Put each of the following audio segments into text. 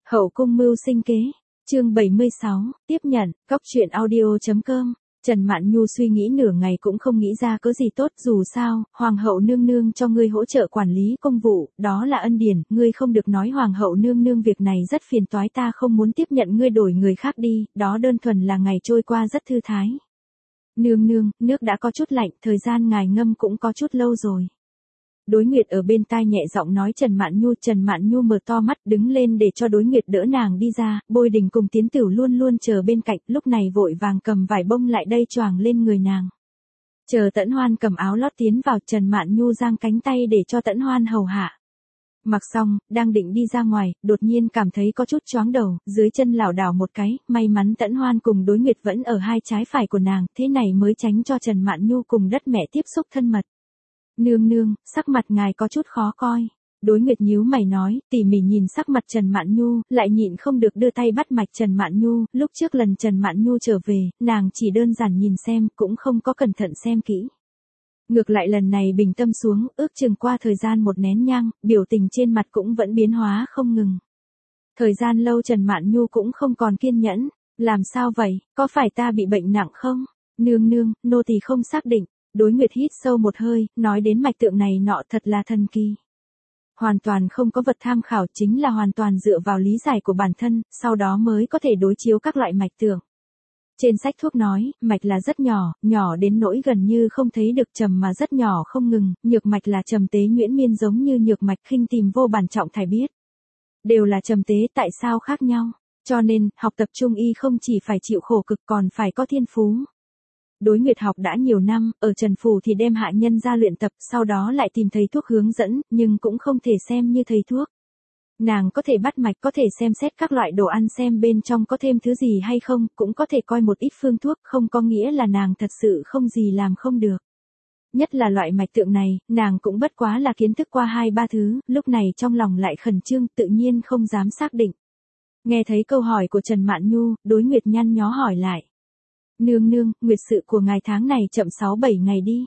Hậu cung mưu sinh kế, chương 76, tiếp nhận, cóc truyện audio.com. Trần Mạn Nhu suy nghĩ nửa ngày cũng không nghĩ ra có gì tốt, dù sao, Hoàng hậu nương nương cho ngươi hỗ trợ quản lý công vụ, đó là ân điển, ngươi không được nói Hoàng hậu nương nương việc này rất phiền toái, ta không muốn tiếp nhận ngươi đổi người khác đi, đó đơn thuần là ngày trôi qua rất thư thái. Nương nương, nước đã có chút lạnh, thời gian ngài ngâm cũng có chút lâu rồi. Đối Nguyệt ở bên tai nhẹ giọng nói Trần Mạn Nhu mở to mắt đứng lên để cho Đối Nguyệt đỡ nàng đi ra, Bôi Đình cùng Tiến Tửu luôn luôn chờ bên cạnh, lúc này vội vàng cầm vải bông lại đây choàng lên người nàng. Chờ Tẫn Hoan cầm áo lót tiến vào, Trần Mạn Nhu giang cánh tay để cho Tẫn Hoan hầu hạ. Mặc xong, đang định đi ra ngoài, đột nhiên cảm thấy có chút choáng đầu, dưới chân lảo đảo một cái, may mắn Tẫn Hoan cùng Đối Nguyệt vẫn ở hai trái phải của nàng, thế này mới tránh cho Trần Mạn Nhu cùng đất mẹ tiếp xúc thân mật. Nương nương, sắc mặt ngài có chút khó coi. Đối Nguyệt nhíu mày nói, tỉ mỉ nhìn sắc mặt Trần Mạn Nhu, lại nhịn không được đưa tay bắt mạch Trần Mạn Nhu, lúc trước lần Trần Mạn Nhu trở về, nàng chỉ đơn giản nhìn xem, cũng không có cẩn thận xem kỹ. Ngược lại lần này bình tâm xuống, ước chừng qua thời gian một nén nhang, biểu tình trên mặt cũng vẫn biến hóa không ngừng. Thời gian lâu Trần Mạn Nhu cũng không còn kiên nhẫn, làm sao vậy, có phải ta bị bệnh nặng không? Nương nương, nô tỳ không xác định. Đối Nguyệt hít sâu một hơi, nói đến mạch tượng này nọ thật là thần kỳ. Hoàn toàn không có vật tham khảo, chính là hoàn toàn dựa vào lý giải của bản thân, sau đó mới có thể đối chiếu các loại mạch tượng. Trên sách thuốc nói, mạch là rất nhỏ, nhỏ đến nỗi gần như không thấy được, trầm mà rất nhỏ không ngừng, nhược mạch là trầm tế nhuyễn miên giống như nhược mạch khinh tìm vô bản trọng thải biết. Đều là trầm tế, tại sao khác nhau? Cho nên, học tập trung y không chỉ phải chịu khổ cực còn phải có thiên phú. Đối Nguyệt học đã nhiều năm, ở Trần Phủ thì đem hạ nhân ra luyện tập, sau đó lại tìm thầy thuốc hướng dẫn, nhưng cũng không thể xem như thầy thuốc. Nàng có thể bắt mạch, có thể xem xét các loại đồ ăn xem bên trong có thêm thứ gì hay không, cũng có thể coi một ít phương thuốc, không có nghĩa là nàng thật sự không gì làm không được. Nhất là loại mạch tượng này, nàng cũng bất quá là kiến thức qua 2-3 thứ, lúc này trong lòng lại khẩn trương, tự nhiên không dám xác định. Nghe thấy câu hỏi của Trần Mạn Nhu, Đối Nguyệt nhăn nhó hỏi lại. Nương nương, nguyệt sự của ngài tháng này chậm 6-7 ngày đi.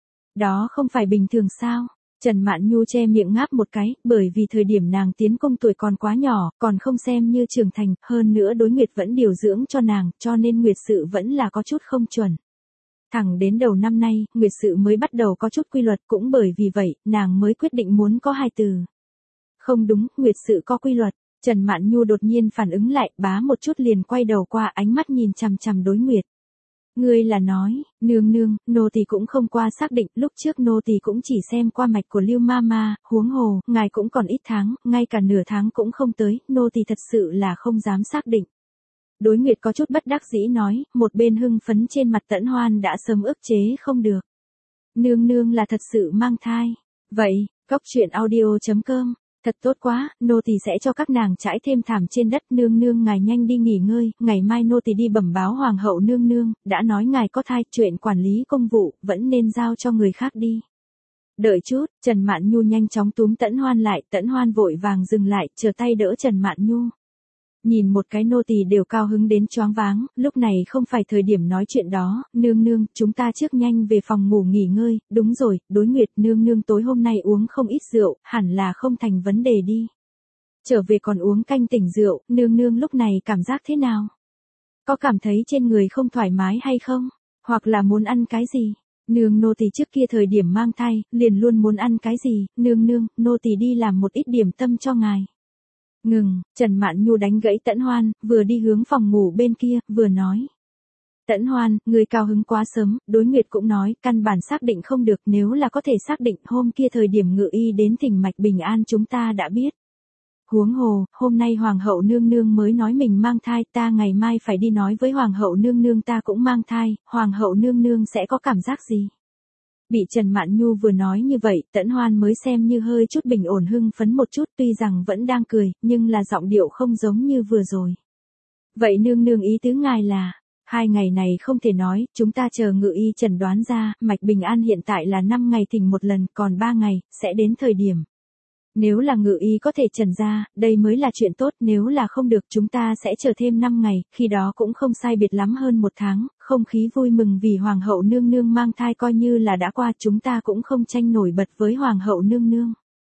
Đó không phải bình thường sao? Trần Mạn Nhu che miệng ngáp một cái, bởi vì thời điểm nàng tiến cung tuổi còn quá nhỏ, còn không xem như trưởng thành, hơn nữa Đối Nguyệt vẫn điều dưỡng cho nàng, cho nên nguyệt sự vẫn là có chút không chuẩn. Thẳng đến đầu năm nay, nguyệt sự mới bắt đầu có chút quy luật, cũng bởi vì vậy, nàng mới quyết định muốn có hài tử. Không đúng, nguyệt sự có quy luật. Trần Mạn Nhu đột nhiên phản ứng lại, bá một chút liền quay đầu qua, ánh mắt nhìn chằm chằm Đối Nguyệt. Ngươi là nói, nương nương, nô tỳ cũng không qua xác định, lúc trước nô tỳ cũng chỉ xem qua mạch của Lưu Mama, huống hồ, ngài cũng còn ít tháng, ngay cả nửa tháng cũng không tới, nô tỳ thật sự là không dám xác định. Đối Nguyệt có chút bất đắc dĩ nói, một bên hưng phấn trên mặt Tẫn Hoan đã sớm ức chế không được. Nương nương là thật sự mang thai. Vậy, cóc truyện audio.com. Thật tốt quá, nô tỳ sẽ cho các nàng trải thêm thảm trên đất, nương nương ngài nhanh đi nghỉ ngơi, ngày mai nô tỳ đi bẩm báo Hoàng hậu nương nương, đã nói ngài có thai, chuyện quản lý công vụ, vẫn nên giao cho người khác đi. Đợi chút, Trần Mạn Nhu nhanh chóng túm Tẫn Hoan lại, Tẫn Hoan vội vàng dừng lại, chờ tay đỡ Trần Mạn Nhu. Nhìn một cái nô tỳ đều cao hứng đến choáng váng, lúc này không phải thời điểm nói chuyện đó, nương nương, chúng ta trước nhanh về phòng ngủ nghỉ ngơi, đúng rồi, Đối Nguyệt nương nương tối hôm nay uống không ít rượu, hẳn là không thành vấn đề đi. Trở về còn uống canh tỉnh rượu, nương nương lúc này cảm giác thế nào? Có cảm thấy trên người không thoải mái hay không? Hoặc là muốn ăn cái gì? Nương nô tỳ trước kia thời điểm mang thai, liền luôn muốn ăn cái gì, nương nương, nô tỳ đi làm một ít điểm tâm cho ngài. Ngừng, Trần Mạn Nhu đánh gãy Tẫn Hoan, vừa đi hướng phòng ngủ bên kia, vừa nói. Tẫn Hoan, người cao hứng quá sớm, Đối Nguyệt cũng nói, căn bản xác định không được, nếu là có thể xác định, hôm kia thời điểm ngự y đến thỉnh mạch bình an chúng ta đã biết. Huống hồ, hôm nay Hoàng hậu nương nương mới nói mình mang thai, ta ngày mai phải đi nói với Hoàng hậu nương nương ta cũng mang thai, Hoàng hậu nương nương sẽ có cảm giác gì? Bị Trần Mạn Nhu vừa nói như vậy, Tẫn Hoan mới xem như hơi chút bình ổn hưng phấn một chút, tuy rằng vẫn đang cười, nhưng là giọng điệu không giống như vừa rồi. Vậy nương nương ý tứ ngài là, 2 ngày này không thể nói, chúng ta chờ ngự y chẩn đoán ra, mạch bình an hiện tại là 5 ngày thỉnh một lần, còn 3 ngày, sẽ đến thời điểm. Nếu là ngự y có thể chẩn ra, đây mới là chuyện tốt, nếu là không được chúng ta sẽ chờ thêm 5 ngày, khi đó cũng không sai biệt lắm hơn 1 tháng, không khí vui mừng vì Hoàng hậu nương nương mang thai coi như là đã qua, chúng ta cũng không tranh nổi bật với Hoàng hậu nương nương.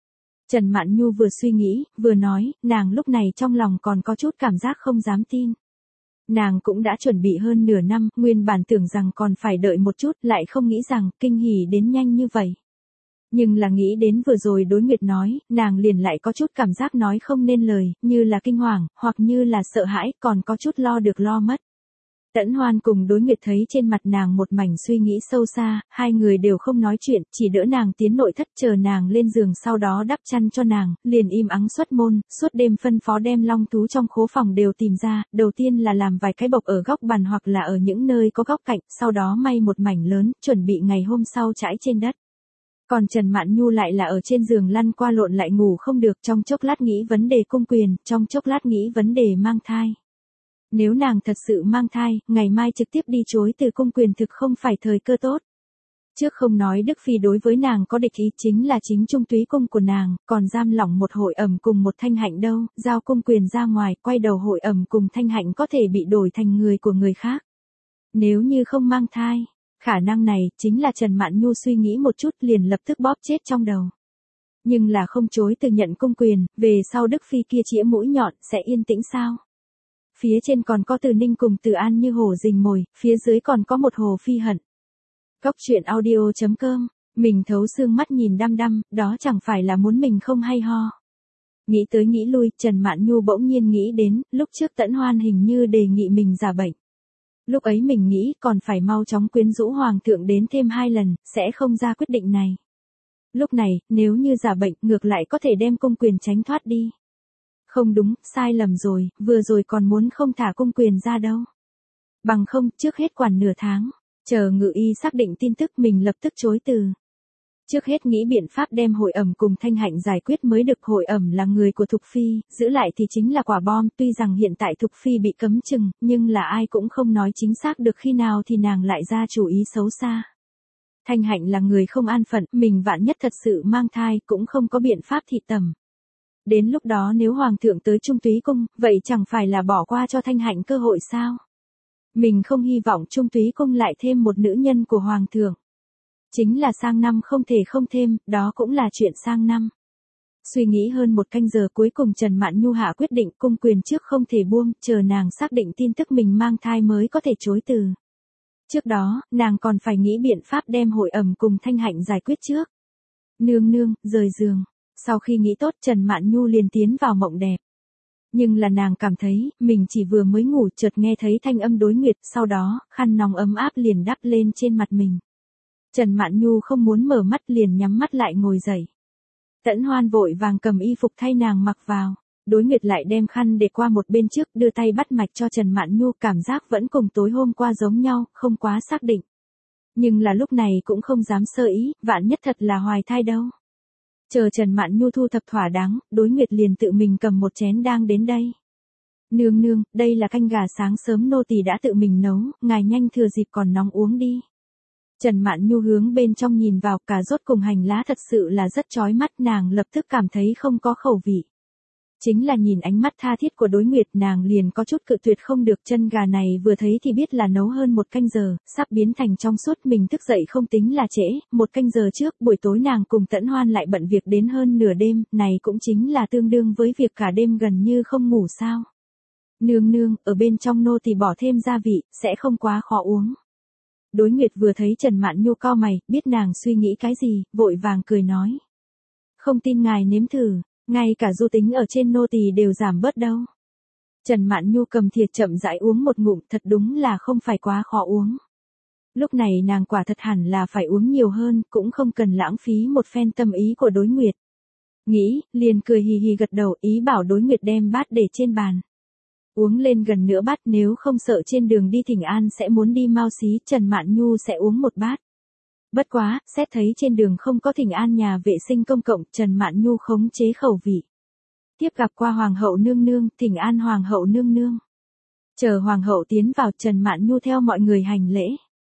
Trần Mạn Nhu vừa suy nghĩ, vừa nói, nàng lúc này trong lòng còn có chút cảm giác không dám tin. Nàng cũng đã chuẩn bị hơn nửa năm, nguyên bản tưởng rằng còn phải đợi một chút, lại không nghĩ rằng, kinh hỉ đến nhanh như vậy. Nhưng là nghĩ đến vừa rồi Đối Nguyệt nói, nàng liền lại có chút cảm giác nói không nên lời, như là kinh hoàng, hoặc như là sợ hãi, còn có chút lo được lo mất. Tẫn Hoan cùng Đối Nguyệt thấy trên mặt nàng một mảnh suy nghĩ sâu xa, hai người đều không nói chuyện, chỉ đỡ nàng tiến nội thất chờ nàng lên giường sau đó đắp chăn cho nàng, liền im ắng xuất môn, suốt đêm phân phó đem long thú trong khố phòng đều tìm ra, đầu tiên là làm vài cái bọc ở góc bàn hoặc là ở những nơi có góc cạnh, sau đó may một mảnh lớn, chuẩn bị ngày hôm sau trải trên đất. Còn Trần Mạn Nhu lại là ở trên giường lăn qua lộn lại ngủ không được, trong chốc lát nghĩ vấn đề cung quyền, trong chốc lát nghĩ vấn đề mang thai. Nếu nàng thật sự mang thai, ngày mai trực tiếp đi chối từ cung quyền thực không phải thời cơ tốt. Trước không nói Đức Phi đối với nàng có địch ý, chính là chính trung túy cung của nàng, còn giam lỏng một Hội Ẩm cùng một Thanh Hạnh đâu, giao cung quyền ra ngoài, quay đầu Hội Ẩm cùng Thanh Hạnh có thể bị đổi thành người của người khác. Nếu như không mang thai, khả năng này chính là Trần Mạn Nhu suy nghĩ một chút liền lập tức bóp chết trong đầu. Nhưng là không chối từ nhận cung quyền, về sau Đức Phi kia chĩa mũi nhọn sẽ yên tĩnh sao? Phía trên còn có Từ Ninh cùng Từ An như hổ rình mồi, phía dưới còn có một Hồ Phi Hận. Cóc truyện audio.com, mình thấu xương mắt nhìn đăm đăm, đó chẳng phải là muốn mình không hay ho. Nghĩ tới nghĩ lui, Trần Mạn Nhu bỗng nhiên nghĩ đến, lúc trước Tẫn Hoan hình như đề nghị mình giả bệnh. Lúc ấy mình nghĩ còn phải mau chóng quyến rũ Hoàng thượng đến thêm 2 lần, sẽ không ra quyết định này. Lúc này, nếu như giả bệnh, ngược lại có thể đem cung quyền tránh thoát đi. Không đúng, sai lầm rồi, vừa rồi còn muốn không thả cung quyền ra đâu. Bằng không, trước hết quản nửa tháng, chờ Ngự Y xác định tin tức mình lập tức chối từ. Trước hết nghĩ biện pháp đem Hội Ẩm cùng Thanh Hạnh giải quyết mới được. Hội Ẩm là người của Thục Phi, giữ lại thì chính là quả bom, tuy rằng hiện tại Thục Phi bị cấm chừng, nhưng là ai cũng không nói chính xác được khi nào thì nàng lại ra chủ ý xấu xa. Thanh Hạnh là người không an phận, mình vạn nhất thật sự mang thai cũng không có biện pháp thị tầm. Đến lúc đó nếu Hoàng thượng tới Trung Túy Cung, vậy chẳng phải là bỏ qua cho Thanh Hạnh cơ hội sao? Mình không hy vọng Trung Túy Cung lại thêm một nữ nhân của Hoàng thượng. Chính là sang năm không thể không thêm, đó cũng là chuyện sang năm. Suy nghĩ hơn 1 canh giờ cuối cùng Trần Mạn Nhu hạ quyết định cung quyền trước không thể buông, chờ nàng xác định tin tức mình mang thai mới có thể chối từ. Trước đó, nàng còn phải nghĩ biện pháp đem Hội Ẩm cùng Thanh Hạnh giải quyết trước. Nương nương, rời giường. Sau khi nghĩ tốt Trần Mạn Nhu liền tiến vào mộng đẹp. Nhưng là nàng cảm thấy, mình chỉ vừa mới ngủ chợt nghe thấy thanh âm Đối Nguyệt, sau đó, khăn nóng ấm áp liền đắp lên trên mặt mình. Trần Mạn Nhu không muốn mở mắt liền nhắm mắt lại ngồi dậy. Tẫn Hoan vội vàng cầm y phục thay nàng mặc vào. Đối Nguyệt lại đem khăn để qua một bên trước, đưa tay bắt mạch cho Trần Mạn Nhu, cảm giác vẫn cùng tối hôm qua giống nhau, không quá xác định. Nhưng là lúc này cũng không dám sơ ý, vạn nhất thật là hoài thai đâu. Chờ Trần Mạn Nhu thu thập thỏa đáng, Đối Nguyệt liền tự mình cầm một chén đang đến đây. Nương nương, đây là canh gà sáng sớm nô tỳ đã tự mình nấu, ngài nhanh thừa dịp còn nóng uống đi. Trần Mạn Nhu hướng bên trong nhìn vào, cà rốt cùng hành lá thật sự là rất chói mắt, nàng lập tức cảm thấy không có khẩu vị. Chính là nhìn ánh mắt tha thiết của Đối Nguyệt nàng liền có chút cự tuyệt không được. Chân gà này vừa thấy thì biết là nấu hơn 1 canh giờ, sắp biến thành trong suốt. Mình thức dậy không tính là trễ, 1 canh giờ trước buổi tối nàng cùng Tẫn Hoan lại bận việc đến hơn nửa đêm, này cũng chính là tương đương với việc cả đêm gần như không ngủ sao. Nương nương, ở bên trong nô tỳ bỏ thêm gia vị, sẽ không quá khó uống. Đối Nguyệt vừa thấy Trần Mạn Nhu cau mày, biết nàng suy nghĩ cái gì, vội vàng cười nói. Không tin ngài nếm thử. Ngay cả du tính ở trên nô tỳ đều giảm bớt đâu. Trần Mạn Nhu cầm thìa chậm rãi uống một ngụm, thật đúng là không phải quá khó uống. Lúc này nàng quả thật hẳn là phải uống nhiều hơn, cũng không cần lãng phí một phen tâm ý của Đối Nguyệt. Nghĩ, liền cười hì hì gật đầu, ý bảo Đối Nguyệt đem bát để trên bàn. Uống lên gần nửa bát, nếu không sợ trên đường đi thỉnh an sẽ muốn đi mau xí, Trần Mạn Nhu sẽ uống một bát. Bất quá, xét thấy trên đường không có thỉnh an nhà vệ sinh công cộng, Trần Mạn Nhu khống chế khẩu vị. Tiếp gặp qua Hoàng hậu nương nương, thỉnh an Hoàng hậu nương nương. Chờ Hoàng hậu tiến vào, Trần Mạn Nhu theo mọi người hành lễ.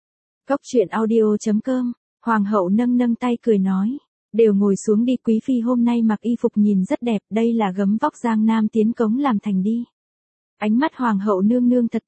Cóc truyện audio.com, Hoàng hậu nâng nâng tay cười nói. Đều ngồi xuống đi, quý phi hôm nay mặc y phục nhìn rất đẹp, đây là gấm vóc Giang Nam tiến cống làm thành đi. Ánh mắt Hoàng hậu nương nương thật tốt,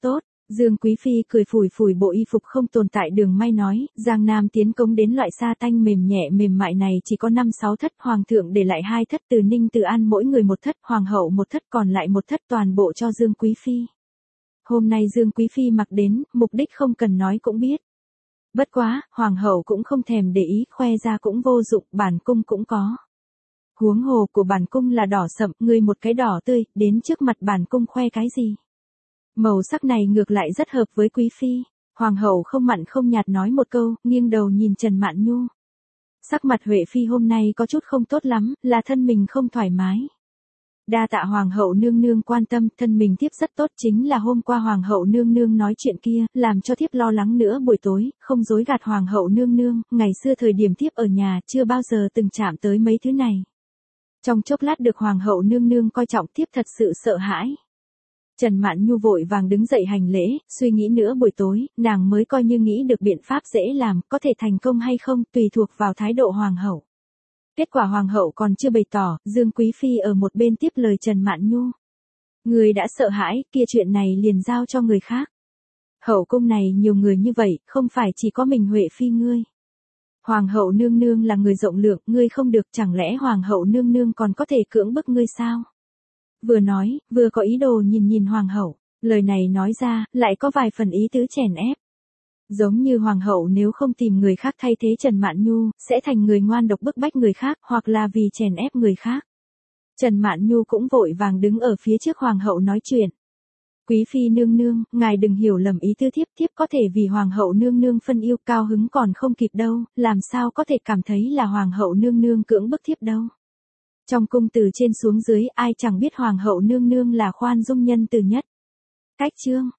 Dương Quý Phi cười phủi phủi bộ y phục không tồn tại đường may nói, Giang Nam tiến cống đến loại sa tanh mềm nhẹ mềm mại này chỉ có 5-6 thất, hoàng thượng để lại 2 thất, Từ Ninh Từ An mỗi người 1 thất, hoàng hậu 1 thất, còn lại 1 thất toàn bộ cho Dương Quý Phi. Hôm nay Dương Quý Phi mặc đến, mục đích không cần nói cũng biết. Bất quá, hoàng hậu cũng không thèm để ý, khoe ra cũng vô dụng, bản cung cũng có. Huống hồ của bản cung là đỏ sậm, ngươi một cái đỏ tươi, đến trước mặt bản cung khoe cái gì? Màu sắc này ngược lại rất hợp với Quý Phi. Hoàng hậu không mặn không nhạt nói một câu, nghiêng đầu nhìn Trần Mạn Nhu. Sắc mặt Huệ Phi hôm nay có chút không tốt lắm, là thân mình không thoải mái. Đa tạ Hoàng hậu nương nương quan tâm, thân mình thiếp rất tốt, chính là hôm qua Hoàng hậu nương nương nói chuyện kia, làm cho thiếp lo lắng nữa buổi tối, không dối gạt Hoàng hậu nương nương, ngày xưa thời điểm thiếp ở nhà chưa bao giờ từng chạm tới mấy thứ này. Trong chốc lát được Hoàng hậu nương nương coi trọng, thiếp thật sự sợ hãi. Trần Mạn Nhu vội vàng đứng dậy hành lễ, suy nghĩ nữa buổi tối, nàng mới coi như nghĩ được biện pháp dễ làm, có thể thành công hay không, tùy thuộc vào thái độ hoàng hậu. Kết quả hoàng hậu còn chưa bày tỏ, Dương Quý Phi ở một bên tiếp lời Trần Mạn Nhu. Người đã sợ hãi, kia chuyện này liền giao cho người khác. Hậu cung này nhiều người như vậy, không phải chỉ có mình Huệ Phi ngươi. Hoàng hậu nương nương là người rộng lượng, ngươi không được, chẳng lẽ hoàng hậu nương nương còn có thể cưỡng bức ngươi sao? Vừa nói, vừa có ý đồ nhìn hoàng hậu, lời này nói ra, lại có vài phần ý tứ chèn ép. Giống như hoàng hậu nếu không tìm người khác thay thế Trần Mạn Nhu, sẽ thành người ngoan độc bức bách người khác, hoặc là vì chèn ép người khác. Trần Mạn Nhu cũng vội vàng đứng ở phía trước hoàng hậu nói chuyện. Quý Phi nương nương, ngài đừng hiểu lầm ý tứ thiếp, thiếp có thể vì hoàng hậu nương nương phân yêu, cao hứng còn không kịp đâu, làm sao có thể cảm thấy là hoàng hậu nương nương cưỡng bức thiếp đâu. Trong cung từ trên xuống dưới ai chẳng biết hoàng hậu nương nương là khoan dung nhân từ nhất. Cách chương